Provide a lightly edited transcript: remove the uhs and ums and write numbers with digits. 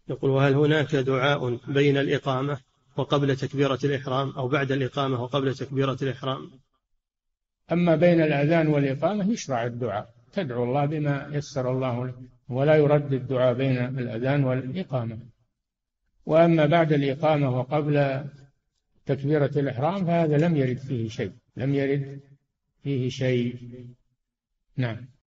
يقول: وهل هناك دعاء بين الإقامة وقبل تكبيرة الإحرام أو بعد الإقامة وقبل تكبيرة الإحرام؟ أما بين الأذان والإقامة يشرع الدعاء، تدعو الله بما يسر الله لك، ولا يرد الدعاء بين الأذان والإقامة. وأما بعد الإقامة وقبل تكبيرة الإحرام فهذا لم يرد فيه شيء، لم يرد فيه شيء. نعم.